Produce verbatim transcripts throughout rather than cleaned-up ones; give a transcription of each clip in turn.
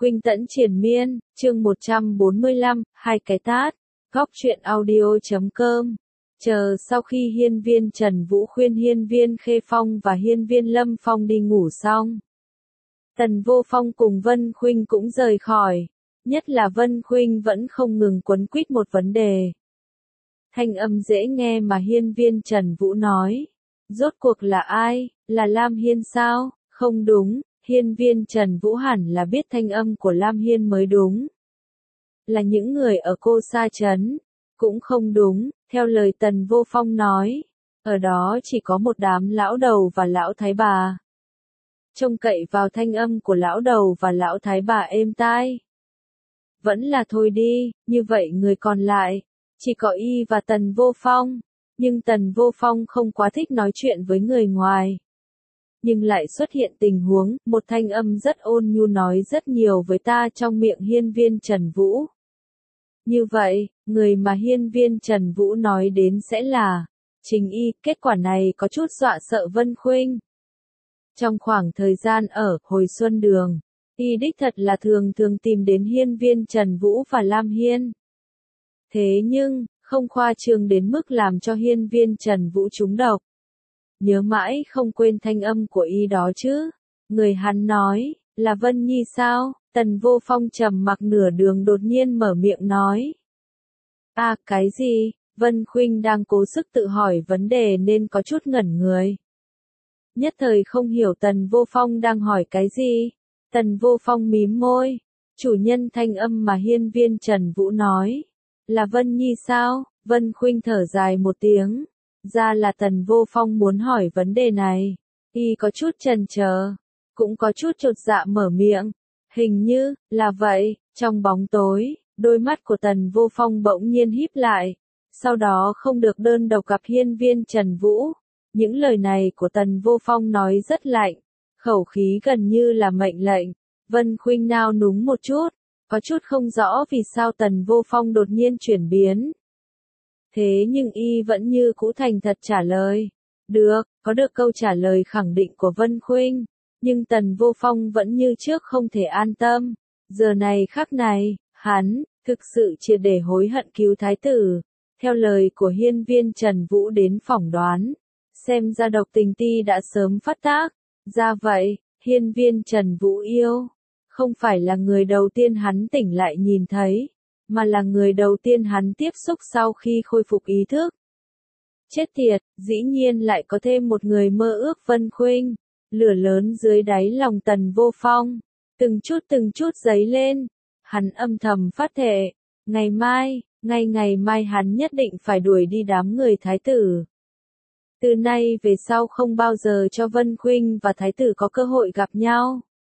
Khuynh Tẫn Triền Miên, chương một trăm bốn mươi lăm, hai cái tát, góc truyện audio chấm com. Chờ sau khi hiên viên Trần Vũ khuyên hiên viên Khê Phong và hiên viên Lâm Phong đi ngủ xong, Tần Vô Phong cùng Vân Khuynh cũng rời khỏi, nhất là Vân Khuynh vẫn không ngừng quấn quýt một vấn đề. Thanh âm dễ nghe mà hiên viên Trần Vũ nói, rốt cuộc là ai, là Lam Hiên sao? Không đúng, hiên viên Trần Vũ hẳn là biết thanh âm của Lam Hiên mới đúng. Là những người ở Cô Sa Trấn. Cũng không đúng, theo lời Tần Vô Phong nói, ở đó chỉ có một đám lão đầu và lão thái bà. Trông cậy vào thanh âm của lão đầu và lão thái bà êm tai. Vẫn là thôi đi, như vậy người còn lại, chỉ có y và Tần Vô Phong. Nhưng Tần Vô Phong không quá thích nói chuyện với người ngoài. Nhưng lại xuất hiện tình huống, một thanh âm rất ôn nhu nói rất nhiều với ta trong miệng hiên viên Trần Vũ. Như vậy, người mà hiên viên Trần Vũ nói đến sẽ là Trình Y, kết quả này có chút dọa sợ Vân Khuynh. Trong khoảng thời gian ở Hồi Xuân Đường, y đích thật là thường thường tìm đến hiên viên Trần Vũ và Lam Hiên. Thế nhưng, không khoa trương đến mức làm cho hiên viên Trần Vũ trúng độc. Nhớ mãi không quên thanh âm của y đó chứ. Người hắn nói, là Vân Nhi sao? Tần Vô Phong trầm mặc nửa đường đột nhiên mở miệng nói. À, cái gì? Vân Khuynh đang cố sức tự hỏi vấn đề nên có chút ngẩn người. Nhất thời không hiểu Tần Vô Phong đang hỏi cái gì. Tần Vô Phong mím môi. Chủ nhân thanh âm mà hiên viên Trần Vũ nói. Là Vân Nhi sao? Vân Khuynh thở dài một tiếng. Ra là Tần Vô Phong muốn hỏi vấn đề này. Y có chút chần chờ, cũng có chút chột dạ mở miệng. Hình như, là vậy, trong bóng tối, đôi mắt của Tần Vô Phong bỗng nhiên híp lại. Sau đó không được đơn độc gặp hiên viên Trần Vũ. Những lời này của Tần Vô Phong nói rất lạnh, khẩu khí gần như là mệnh lệnh. Vân Khuynh nao núng một chút, có chút không rõ vì sao Tần Vô Phong đột nhiên chuyển biến. Thế nhưng y vẫn như cũ thành thật trả lời. Được, có được câu trả lời khẳng định của Vân Khuynh. Nhưng Tần Vô Phong vẫn như trước không thể an tâm. Giờ này khắc này, hắn, thực sự triệt để hối hận cứu thái tử. Theo lời của hiên viên Trần Vũ đến phỏng đoán. Xem ra độc tình ti đã sớm phát tác. Ra vậy, hiên viên Trần Vũ yêu. Không phải là người đầu tiên hắn tỉnh lại nhìn thấy. Mà là người đầu tiên hắn tiếp xúc sau khi khôi phục ý thức. Chết tiệt, dĩ nhiên lại có thêm một người mơ ước Vân Khuynh. Lửa lớn dưới đáy lòng Tần Vô Phong, từng chút từng chút dấy lên. Hắn âm thầm phát thệ, ngày mai, ngay ngày mai hắn nhất định phải đuổi đi đám người thái tử. Từ nay về sau không bao giờ cho Vân Khuynh và thái tử có cơ hội gặp nhau.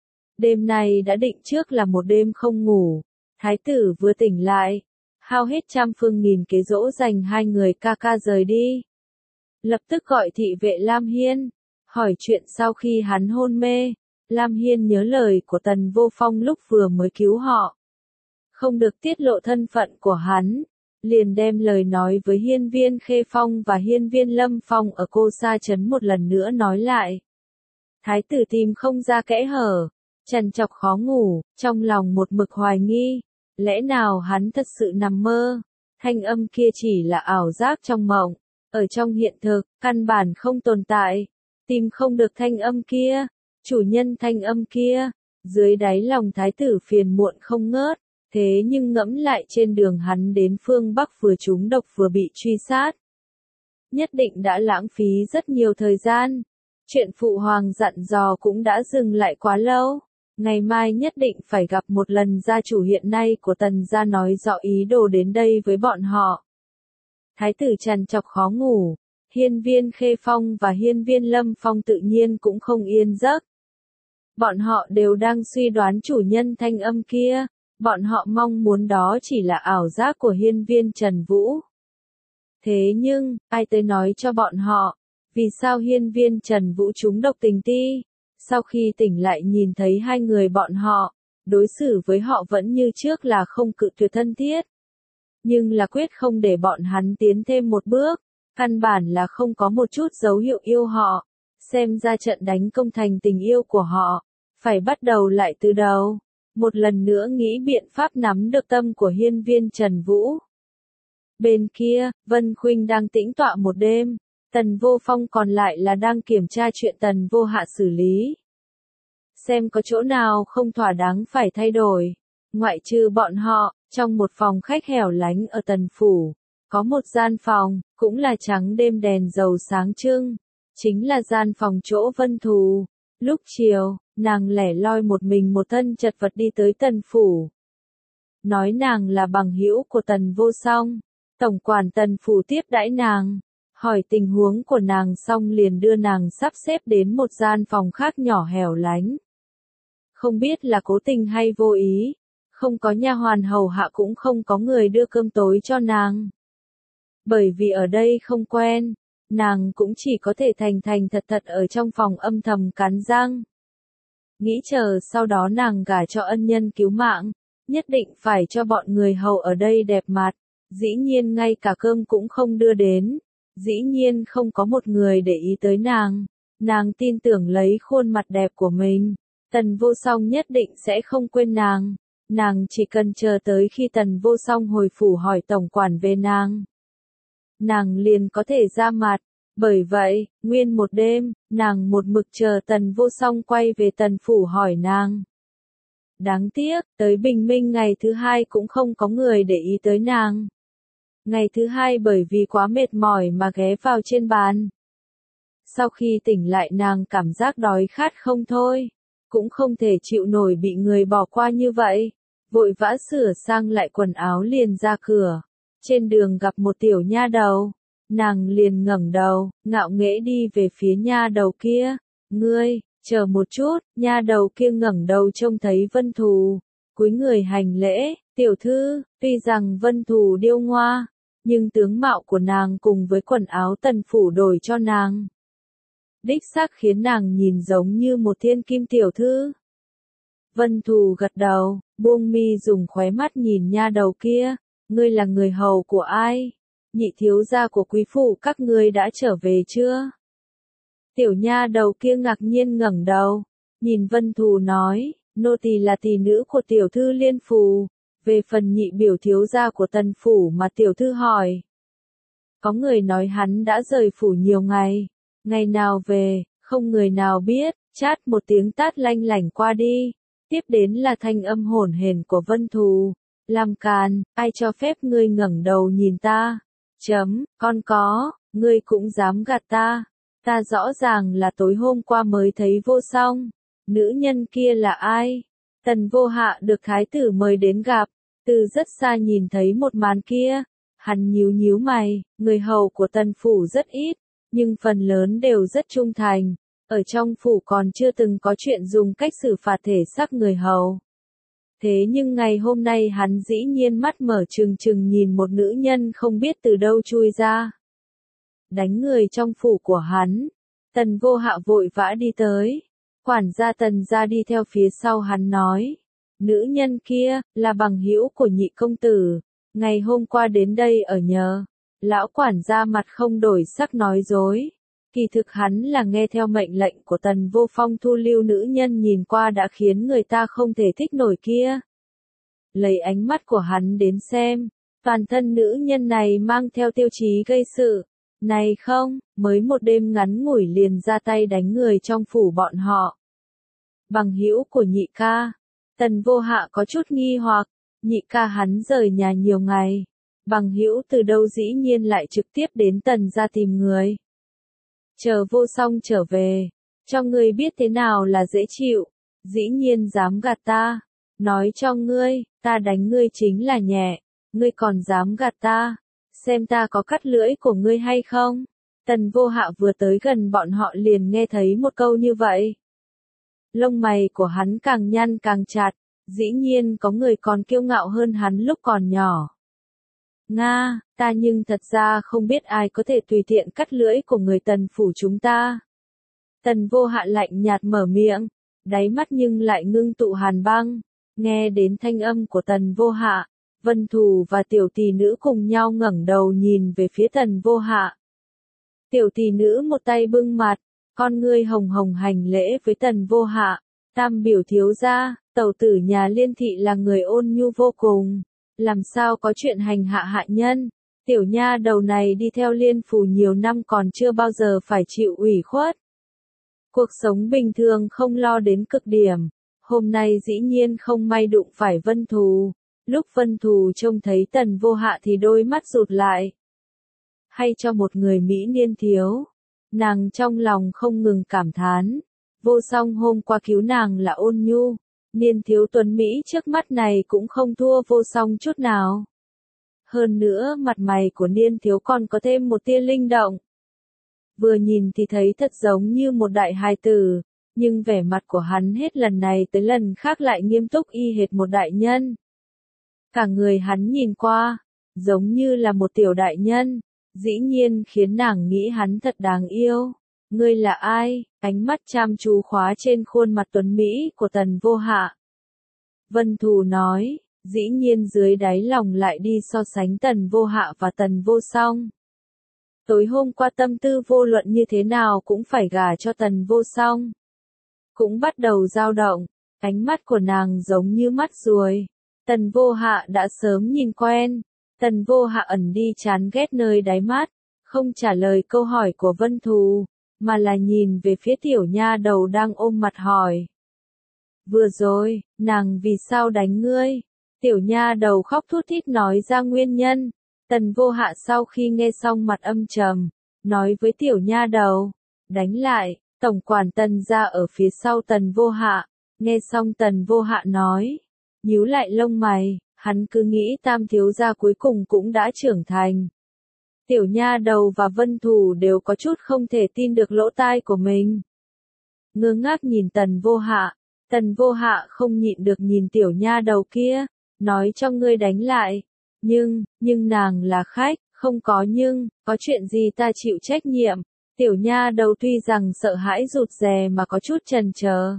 Đêm này đã định trước là một đêm không ngủ. Thái tử vừa tỉnh lại, hao hết trăm phương nghìn kế dỗ dành hai người ca ca rời đi. Lập tức gọi thị vệ Lam Hiên, hỏi chuyện sau khi hắn hôn mê. Lam Hiên nhớ lời của Tần Vô Phong lúc vừa mới cứu họ. Không được tiết lộ thân phận của hắn, liền đem lời nói với hiên viên Khê Phong và hiên viên Lâm Phong ở Cô Sa Trấn một lần nữa nói lại. Thái tử tìm không ra kẽ hở, trằn trọc khó ngủ, trong lòng một mực hoài nghi. Lẽ nào hắn thật sự nằm mơ? Thanh âm kia chỉ là ảo giác trong mộng, ở trong hiện thực, căn bản không tồn tại. Tìm không được thanh âm kia, chủ nhân thanh âm kia. Dưới đáy lòng thái tử phiền muộn không ngớt, thế nhưng ngẫm lại trên đường hắn đến phương Bắc vừa trúng độc vừa bị truy sát. Nhất định đã lãng phí rất nhiều thời gian. Chuyện phụ hoàng dặn dò cũng đã dừng lại quá lâu. Ngày mai nhất định phải gặp một lần gia chủ hiện nay của Tần gia nói rõ ý đồ đến đây với bọn họ. Thái tử trằn trọc khó ngủ, hiên viên Khê Phong và hiên viên Lâm Phong tự nhiên cũng không yên giấc. Bọn họ đều đang suy đoán chủ nhân thanh âm kia, bọn họ mong muốn đó chỉ là ảo giác của hiên viên Trần Vũ. Thế nhưng, ai tới nói cho bọn họ, vì sao hiên viên Trần Vũ trúng độc tình ti? Sau khi tỉnh lại nhìn thấy hai người bọn họ, đối xử với họ vẫn như trước là không cự tuyệt thân thiết. Nhưng là quyết không để bọn hắn tiến thêm một bước, căn bản là không có một chút dấu hiệu yêu họ. Xem ra trận đánh công thành tình yêu của họ, phải bắt đầu lại từ đầu. một lần nữa nghĩ biện pháp nắm được tâm của hiên viên Trần Vũ. Bên kia, Vân Khuynh đang tĩnh tọa một đêm, Tần Vô Phong còn lại là đang kiểm tra chuyện Tần Vô Hạ xử lý. Xem có chỗ nào không thỏa đáng phải thay đổi. Ngoại trừ bọn họ, trong một phòng khách hẻo lánh ở Tần Phủ, có một gian phòng, cũng là trắng đêm đèn dầu sáng trưng, chính là gian phòng chỗ Vân Thù. Lúc chiều, nàng lẻ loi một mình một thân chật vật đi tới Tần Phủ. Nói nàng là bằng hữu của Tần Vô Song, tổng quản Tần Phủ tiếp đãi nàng, hỏi tình huống của nàng xong liền đưa nàng sắp xếp đến một gian phòng khác nhỏ hẻo lánh. Không biết là cố tình hay vô ý, không có nha hoàn hầu hạ cũng không có người đưa cơm tối cho nàng. Bởi vì ở đây không quen, nàng cũng chỉ có thể thành thành thật thật ở trong phòng âm thầm cắn răng. Nghĩ chờ sau đó nàng gả cho ân nhân cứu mạng, nhất định phải cho bọn người hầu ở đây đẹp mặt, dĩ nhiên ngay cả cơm cũng không đưa đến, dĩ nhiên không có một người để ý tới nàng, nàng tin tưởng lấy khuôn mặt đẹp của mình, Tần Vô Song nhất định sẽ không quên nàng, nàng chỉ cần chờ tới khi Tần Vô Song hồi phủ hỏi tổng quản về nàng. Nàng liền có thể ra mặt, bởi vậy, nguyên một đêm, nàng một mực chờ Tần Vô Song quay về Tần Phủ hỏi nàng. Đáng tiếc, tới bình minh ngày thứ hai cũng không có người để ý tới nàng. Ngày thứ hai bởi vì quá mệt mỏi mà ghé vào trên bàn. Sau khi tỉnh lại nàng cảm giác đói khát không thôi, cũng không thể chịu nổi bị người bỏ qua như vậy, vội vã sửa sang lại quần áo liền ra cửa. Trên đường gặp một tiểu nha đầu, nàng liền ngẩng đầu, ngạo nghễ đi về phía nha đầu kia. Ngươi, chờ một chút, nha đầu kia ngẩng đầu trông thấy Vân Thù, cúi người hành lễ, tiểu thư, tuy rằng Vân Thù điêu ngoa, nhưng tướng mạo của nàng cùng với quần áo Tần Phủ đổi cho nàng. Đích xác khiến nàng nhìn giống như một thiên kim tiểu thư. Vân Thù gật đầu, buông mi dùng khóe mắt nhìn nha đầu kia. Ngươi là người hầu của ai? Nhị thiếu gia của quý phủ các ngươi đã trở về chưa? Tiểu nha đầu kia ngạc nhiên ngẩng đầu, nhìn Vân Thù nói, nô tỳ là tỳ nữ của tiểu thư Liên Phù, về phần nhị biểu thiếu gia của Tần Phủ mà tiểu thư hỏi. Có người nói hắn đã rời phủ nhiều ngày, ngày nào về, không người nào biết, chát một tiếng tát lanh lảnh qua đi, tiếp đến là thanh âm hổn hển của Vân Thù. Làm càn, ai cho phép ngươi ngẩng đầu nhìn ta? Chấm, con có, ngươi cũng dám gạt ta. Ta rõ ràng là tối hôm qua mới thấy Vô Song. Nữ nhân kia là ai? Tần Vô Hạ được thái tử mời đến gặp, từ rất xa nhìn thấy một màn kia. Hắn nhíu nhíu mày, người hầu của Tần Phủ rất ít, nhưng phần lớn đều rất trung thành. Ở trong phủ còn chưa từng có chuyện dùng cách xử phạt thể xác người hầu. Thế nhưng ngày hôm nay hắn dĩ nhiên mắt mở trừng trừng nhìn một nữ nhân không biết từ đâu chui ra. Đánh người trong phủ của hắn. Tần Vô Hạ vội vã đi tới. Quản gia Tần ra đi theo phía sau hắn nói. Nữ nhân kia, là bằng hữu của nhị công tử. Ngày hôm qua đến đây ở nhờ. Lão quản gia mặt không đổi sắc nói dối. Kỳ thực hắn là nghe theo mệnh lệnh của Tần Vô Phong thu lưu nữ nhân nhìn qua đã khiến người ta không thể thích nổi kia. Lấy ánh mắt của hắn đến xem, toàn thân nữ nhân này mang theo tiêu chí gây sự. Này không, mới một đêm ngắn ngủi liền ra tay đánh người trong phủ bọn họ. Bằng hữu của nhị ca, Tần Vô Hạ có chút nghi hoặc, nhị ca hắn rời nhà nhiều ngày. Bằng hữu từ đâu dĩ nhiên lại trực tiếp đến Tần ra tìm người. Chờ Vô Song trở về, cho ngươi biết thế nào là dễ chịu, dĩ nhiên dám gạt ta, nói cho ngươi, ta đánh ngươi chính là nhẹ, ngươi còn dám gạt ta, xem ta có cắt lưỡi của ngươi hay không. Tần Vô Hạ vừa tới gần bọn họ liền nghe thấy một câu như vậy. Lông mày của hắn càng nhăn càng chặt, dĩ nhiên có người còn kiêu ngạo hơn hắn lúc còn nhỏ. Nga, ta nhưng thật ra không biết ai có thể tùy tiện cắt lưỡi của người Tần Phủ chúng ta. Tần Vô Hạ lạnh nhạt mở miệng, đáy mắt nhưng lại ngưng tụ hàn băng, nghe đến thanh âm của Tần Vô Hạ, Vân Thù và tiểu tỷ nữ cùng nhau ngẩng đầu nhìn về phía Tần Vô Hạ. Tiểu tỷ nữ một tay bưng mặt, con ngươi hồng hồng hành lễ với Tần Vô Hạ, tam biểu thiếu gia, Tẩu tử nhà Liên thị là người ôn nhu vô cùng, làm sao có chuyện hành hạ hạ nhân. Tiểu nha đầu này đi theo Liên phủ nhiều năm còn chưa bao giờ phải chịu ủy khuất. Cuộc sống bình thường không lo đến cực điểm, hôm nay dĩ nhiên không may đụng phải Vân Thù. Lúc Vân Thù trông thấy Tần Vô Hạ thì đôi mắt rụt lại. Hay cho một người Mỹ niên thiếu, nàng trong lòng không ngừng cảm thán. Vô Song hôm qua cứu nàng là ôn nhu, niên thiếu tuấn Mỹ trước mắt này cũng không thua Vô Song chút nào. Hơn nữa mặt mày của niên thiếu còn có thêm một tia linh động. Vừa nhìn thì thấy thật giống như một đại hài tử, nhưng vẻ mặt của hắn hết lần này tới lần khác lại nghiêm túc y hệt một đại nhân. Cả người hắn nhìn qua, giống như là một tiểu đại nhân, dĩ nhiên khiến nàng nghĩ hắn thật đáng yêu. Ngươi là ai? Ánh mắt chăm chú khóa trên khuôn mặt tuấn Mỹ của Tần Vô Hạ. Vân Thù nói, dĩ nhiên dưới đáy lòng lại đi so sánh Tần Vô Hạ và Tần Vô Song. Tối hôm qua tâm tư vô luận như thế nào cũng phải gả cho Tần Vô Song. Cũng bắt đầu dao động, ánh mắt của nàng giống như mắt ruồi. Tần Vô Hạ đã sớm nhìn quen. Tần Vô Hạ ẩn đi chán ghét nơi đáy mắt, không trả lời câu hỏi của Vân Thù, mà là nhìn về phía tiểu nha đầu đang ôm mặt hỏi. Vừa rồi, nàng vì sao đánh ngươi? Tiểu nha đầu khóc thút thít nói ra nguyên nhân. Tần Vô Hạ sau khi nghe xong mặt âm trầm, nói với tiểu nha đầu, đánh lại. Tổng quản Tần gia ở phía sau Tần Vô Hạ, nghe xong Tần Vô Hạ nói, nhíu lại lông mày, hắn cứ nghĩ tam thiếu gia cuối cùng cũng đã trưởng thành. Tiểu nha đầu và Vân Thù đều có chút không thể tin được lỗ tai của mình. Ngơ ngác nhìn Tần Vô Hạ, Tần Vô Hạ không nhịn được nhìn tiểu nha đầu kia, nói cho ngươi đánh lại. Nhưng, nhưng nàng là khách, không có nhưng, có chuyện gì ta chịu trách nhiệm. Tiểu nha đầu tuy rằng sợ hãi rụt rè mà có chút chần chờ.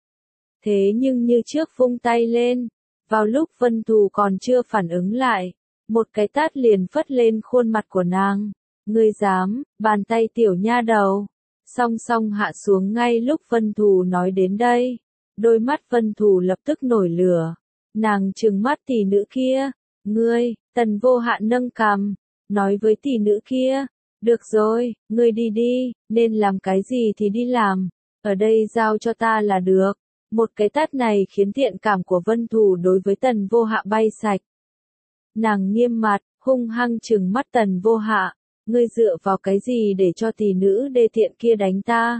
Thế nhưng như trước vung tay lên, vào lúc Vân Thù còn chưa phản ứng lại, một cái tát liền phất lên khuôn mặt của nàng. Ngươi dám? Bàn tay tiểu nha đầu song song hạ xuống ngay lúc Vân Thù nói đến đây. Đôi mắt Vân Thù lập tức nổi lửa. Nàng trừng mắt tỷ nữ kia. Ngươi, Tần Vô Hạ nâng cằm, nói với tỷ nữ kia. Được rồi, ngươi đi đi, nên làm cái gì thì đi làm. Ở đây giao cho ta là được. Một cái tát này khiến thiện cảm của Vân Thù đối với Tần Vô Hạ bay sạch. Nàng nghiêm mặt, hung hăng trừng mắt Tần Vô Hạ. Ngươi dựa vào cái gì để cho tỷ nữ đê tiện kia đánh ta?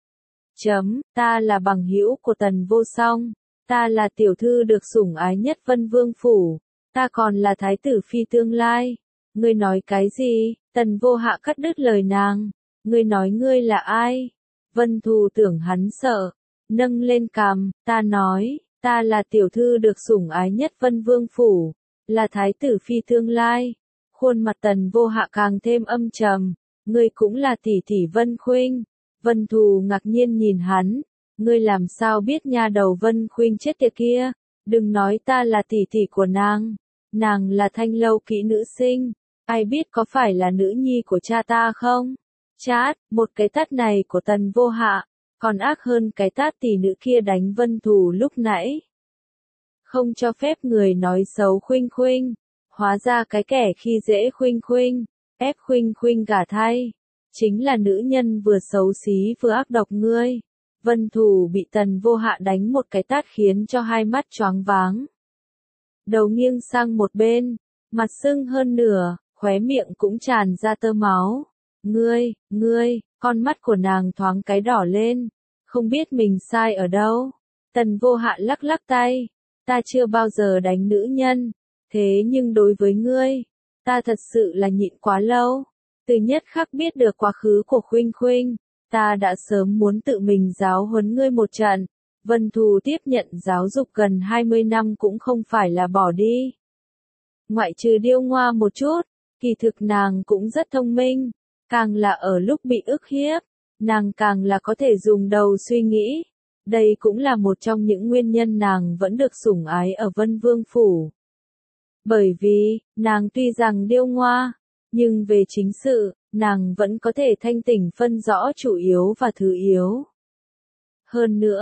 Chấm, ta là bằng hữu của Tần Vô Song. Ta là tiểu thư được sủng ái nhất Vân Vương Phủ. Ta còn là thái tử phi tương lai. Ngươi nói cái gì? Tần Vô Hạ cắt đứt lời nàng. Ngươi nói ngươi là ai? Vân Thù tưởng hắn sợ. Nâng lên cằm, ta nói, ta là tiểu thư được sủng ái nhất Vân Vương Phủ. Là thái tử phi tương lai. Khuôn mặt Tần Vô Hạ càng thêm âm trầm. Ngươi cũng là tỷ tỷ Vân Khuynh. Vân Thù ngạc nhiên nhìn hắn. Ngươi làm sao biết nha đầu Vân Khuynh chết tiệt kia? Đừng nói ta là tỷ tỷ của nàng. Nàng là thanh lâu kỹ nữ sinh. Ai biết có phải là nữ nhi của cha ta không? Chát, một cái tát này của Tần Vô Hạ, còn ác hơn cái tát tỷ nữ kia đánh Vân Thù lúc nãy. Không cho phép người nói xấu Khuynh Khuynh. Hóa ra cái kẻ khi dễ Khuynh Khuynh, ép Khuynh Khuynh gả thay, chính là nữ nhân vừa xấu xí vừa ác độc ngươi. Vân Thù bị Tần Vô Hạ đánh một cái tát khiến cho hai mắt choáng váng. Đầu nghiêng sang một bên, mặt sưng hơn nửa, khóe miệng cũng tràn ra tơ máu. Ngươi, ngươi, con mắt của nàng thoáng cái đỏ lên, không biết mình sai ở đâu. Tần Vô Hạ lắc lắc tay, ta chưa bao giờ đánh nữ nhân, thế nhưng đối với ngươi, ta thật sự là nhịn quá lâu. Từ nhất khắc biết được quá khứ của Khuynh Khuynh, ta đã sớm muốn tự mình giáo huấn ngươi một trận. Vân Thù tiếp nhận giáo dục gần hai mươi năm cũng không phải là bỏ đi. Ngoại trừ điêu ngoa một chút, kỳ thực nàng cũng rất thông minh. Càng là ở lúc bị ức hiếp, nàng càng là có thể dùng đầu suy nghĩ. Đây cũng là một trong những nguyên nhân nàng vẫn được sủng ái ở Vân Vương Phủ. Bởi vì, nàng tuy rằng điêu ngoa, nhưng về chính sự, nàng vẫn có thể thanh tỉnh phân rõ chủ yếu và thứ yếu. Hơn nữa,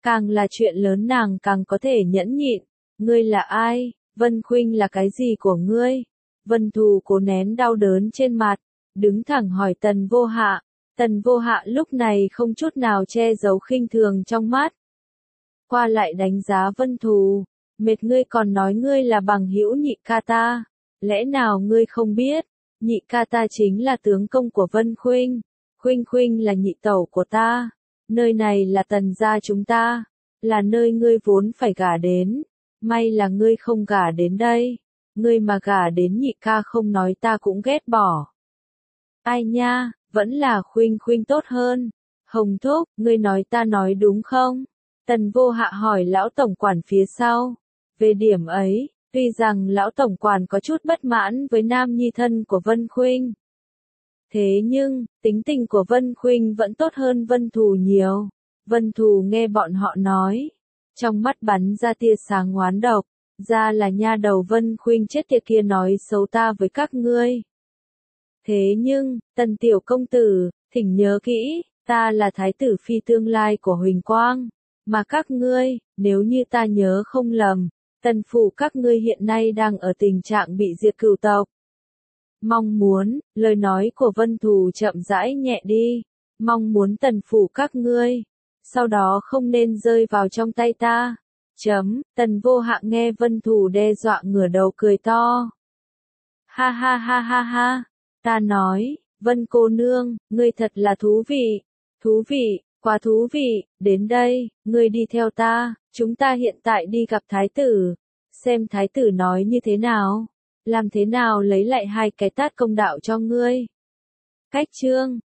Càng là chuyện lớn nàng càng có thể nhẫn nhịn. Ngươi là ai? Vân Khuynh là cái gì của ngươi? Vân Thù cố nén đau đớn trên mặt, đứng thẳng hỏi Tần Vô Hạ. Tần Vô Hạ lúc này không chút nào che giấu khinh thường trong mắt. Qua lại đánh giá Vân Thù, mệt ngươi còn nói ngươi là bằng hữu nhị ca ta, lẽ nào ngươi không biết, nhị ca ta chính là tướng công của Vân Khuynh, Khuynh Khuynh là nhị tẩu của ta, nơi này là Tần gia chúng ta, là nơi ngươi vốn phải gả đến, may là ngươi không gả đến đây, ngươi mà gả đến nhị ca không nói ta cũng ghét bỏ. Ai nha, vẫn là Khuynh Khuynh tốt hơn. Hồng Thúc, ngươi nói ta nói đúng không? Tần Vô Hạ hỏi lão tổng quản phía sau. Về điểm ấy, tuy rằng lão tổng quản có chút bất mãn với nam nhi thân của Vân Khuynh. Thế nhưng, tính tình của Vân Khuynh vẫn tốt hơn Vân Thù nhiều. Vân Thù nghe bọn họ nói, trong mắt bắn ra tia sáng oán độc, ra là nha đầu Vân Khuynh chết tiệt kia nói xấu ta với các ngươi. Thế nhưng, Tần tiểu công tử, thỉnh nhớ kỹ, ta là thái tử phi tương lai của Huỳnh Quang, mà các ngươi, nếu như ta nhớ không lầm, Tần phủ các ngươi hiện nay đang ở tình trạng bị diệt cửu tộc. Mong muốn, lời nói của Vân Thù chậm rãi nhẹ đi, mong muốn Tần phủ các ngươi, sau đó không nên rơi vào trong tay ta. Chấm, Tần Vô Hạ nghe Vân Thù đe dọa ngửa đầu cười to. Ha ha ha ha ha. Ta nói, Vân cô nương, ngươi thật là thú vị, thú vị, quá thú vị, đến đây, ngươi đi theo ta, chúng ta hiện tại đi gặp thái tử, xem thái tử nói như thế nào, làm thế nào lấy lại hai cái tát công đạo cho ngươi. Cách chương